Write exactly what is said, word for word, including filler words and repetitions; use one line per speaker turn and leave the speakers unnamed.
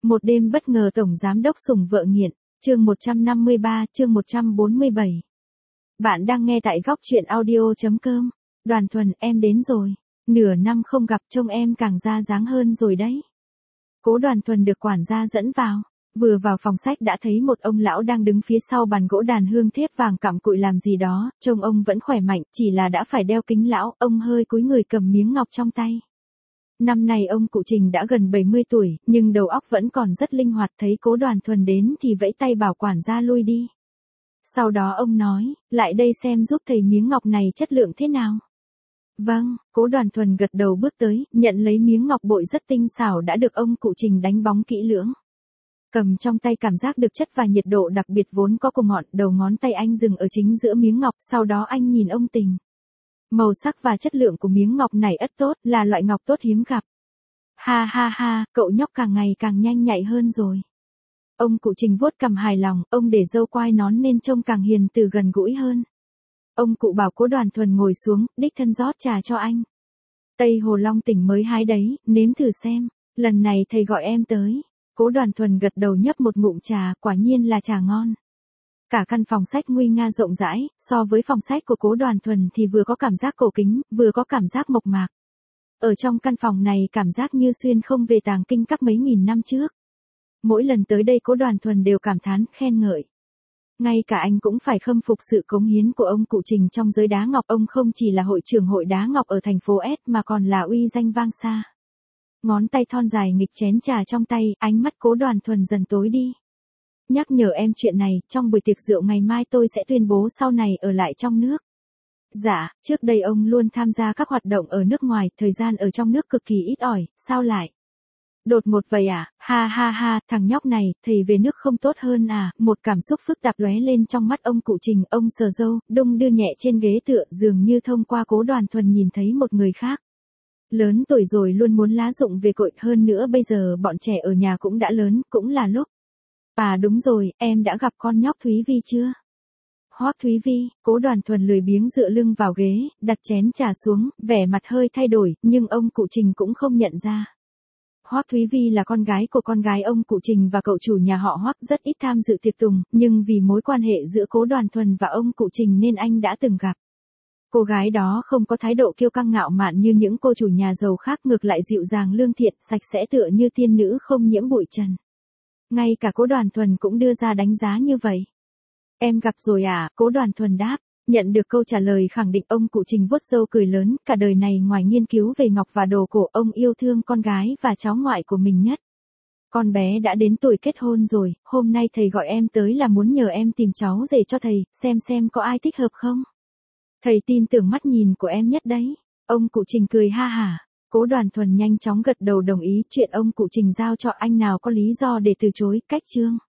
Một đêm bất ngờ tổng giám đốc sủng vợ nghiện, chương một trăm năm mươi ba, chương một trăm bốn mươi bảy. Bạn đang nghe tại góc truyện audio.com. Đoàn Thuần, em đến rồi. Nửa năm không gặp trông em càng ra dáng hơn rồi đấy. Cố Đoàn Thuần được quản gia dẫn vào. Vừa vào phòng sách đã thấy một ông lão đang đứng phía sau bàn gỗ đàn hương thép vàng cặm cụi làm gì đó, trông ông vẫn khỏe mạnh, chỉ là đã phải đeo kính lão, ông hơi cúi người cầm miếng ngọc trong tay. Năm nay ông cụ Trình đã gần bảy mươi tuổi, nhưng đầu óc vẫn còn rất linh hoạt, thấy Cố Đoàn Thuần đến thì vẫy tay bảo quản gia lui đi. Sau đó ông nói, lại đây xem giúp thầy miếng ngọc này chất lượng thế nào. Vâng, Cố Đoàn Thuần gật đầu bước tới, nhận lấy miếng ngọc bội rất tinh xảo đã được ông cụ Trình đánh bóng kỹ lưỡng. Cầm trong tay cảm giác được chất và nhiệt độ đặc biệt vốn có cùng ngọn, đầu ngón tay anh dừng ở chính giữa miếng ngọc, sau đó anh nhìn ông Tình. Màu sắc và chất lượng của miếng ngọc này ất tốt, là loại ngọc tốt hiếm gặp. Ha ha ha, cậu nhóc càng ngày càng nhanh nhạy hơn rồi. Ông cụ Trình vuốt cằm hài lòng, ông để râu quai nón nên trông càng hiền từ gần gũi hơn. Ông cụ bảo Cố Đoàn Thuần ngồi xuống, đích thân rót trà cho anh. Tây Hồ Long tỉnh mới hái đấy, nếm thử xem, lần này thầy gọi em tới. Cố Đoàn Thuần gật đầu nhấp một ngụm trà, quả nhiên là trà ngon. Cả căn phòng sách nguy nga rộng rãi, so với phòng sách của Cố Đoàn Thuần thì vừa có cảm giác cổ kính, vừa có cảm giác mộc mạc. Ở trong căn phòng này cảm giác như xuyên không về tàng kinh các mấy nghìn năm trước. Mỗi lần tới đây Cố Đoàn Thuần đều cảm thán, khen ngợi. Ngay cả anh cũng phải khâm phục sự cống hiến của ông cụ Trình trong giới đá ngọc. Ông không chỉ là hội trưởng hội đá ngọc ở thành phố S mà còn là uy danh vang xa. Ngón tay thon dài nghịch chén trà trong tay, ánh mắt Cố Đoàn Thuần dần tối đi. Nhắc nhở em chuyện này, trong buổi tiệc rượu ngày mai tôi sẽ tuyên bố sau này ở lại trong nước. Dạ, trước đây ông luôn tham gia các hoạt động ở nước ngoài, thời gian ở trong nước cực kỳ ít ỏi, sao lại? Đột ngột vậy à, ha ha ha, thằng nhóc này, thầy về nước không tốt hơn à, một cảm xúc phức tạp lóe lên trong mắt ông cụ Trình, ông sờ râu, đung đưa nhẹ trên ghế tựa, dường như thông qua Cố Đoàn Thuần nhìn thấy một người khác. Lớn tuổi rồi luôn muốn lá rụng về cội, hơn nữa bây giờ bọn trẻ ở nhà cũng đã lớn, cũng là lúc. À đúng rồi, em đã gặp con nhóc Thúy Vi chưa? Hoắc Thúy Vi, Cố Đoàn Thuần lười biếng dựa lưng vào ghế, đặt chén trà xuống, vẻ mặt hơi thay đổi, nhưng ông cụ Trình cũng không nhận ra. Hoắc Thúy Vi là con gái của con gái ông cụ Trình và cậu chủ nhà họ Hoắc, rất ít tham dự tiệc tùng, nhưng vì mối quan hệ giữa Cố Đoàn Thuần và ông cụ Trình nên anh đã từng gặp. Cô gái đó không có thái độ kiêu căng ngạo mạn như những cô chủ nhà giàu khác, ngược lại dịu dàng lương thiện, sạch sẽ tựa như tiên nữ không nhiễm bụi trần. Ngay cả Cố Đoàn Thuần cũng đưa ra đánh giá như vậy. Em gặp rồi à, Cố Đoàn Thuần đáp. Nhận được câu trả lời khẳng định, ông cụ Trình vuốt râu cười lớn, cả đời này ngoài nghiên cứu về ngọc và đồ cổ, ông yêu thương con gái và cháu ngoại của mình nhất. Con bé đã đến tuổi kết hôn rồi, hôm nay thầy gọi em tới là muốn nhờ em tìm cháu rể cho thầy, xem xem có ai thích hợp không. Thầy tin tưởng mắt nhìn của em nhất đấy. Ông cụ Trình cười ha hả. Cố Đoàn Thuần nhanh chóng gật đầu đồng ý, chuyện ông cụ Trình giao cho anh nào có lý do để từ chối, cách chương.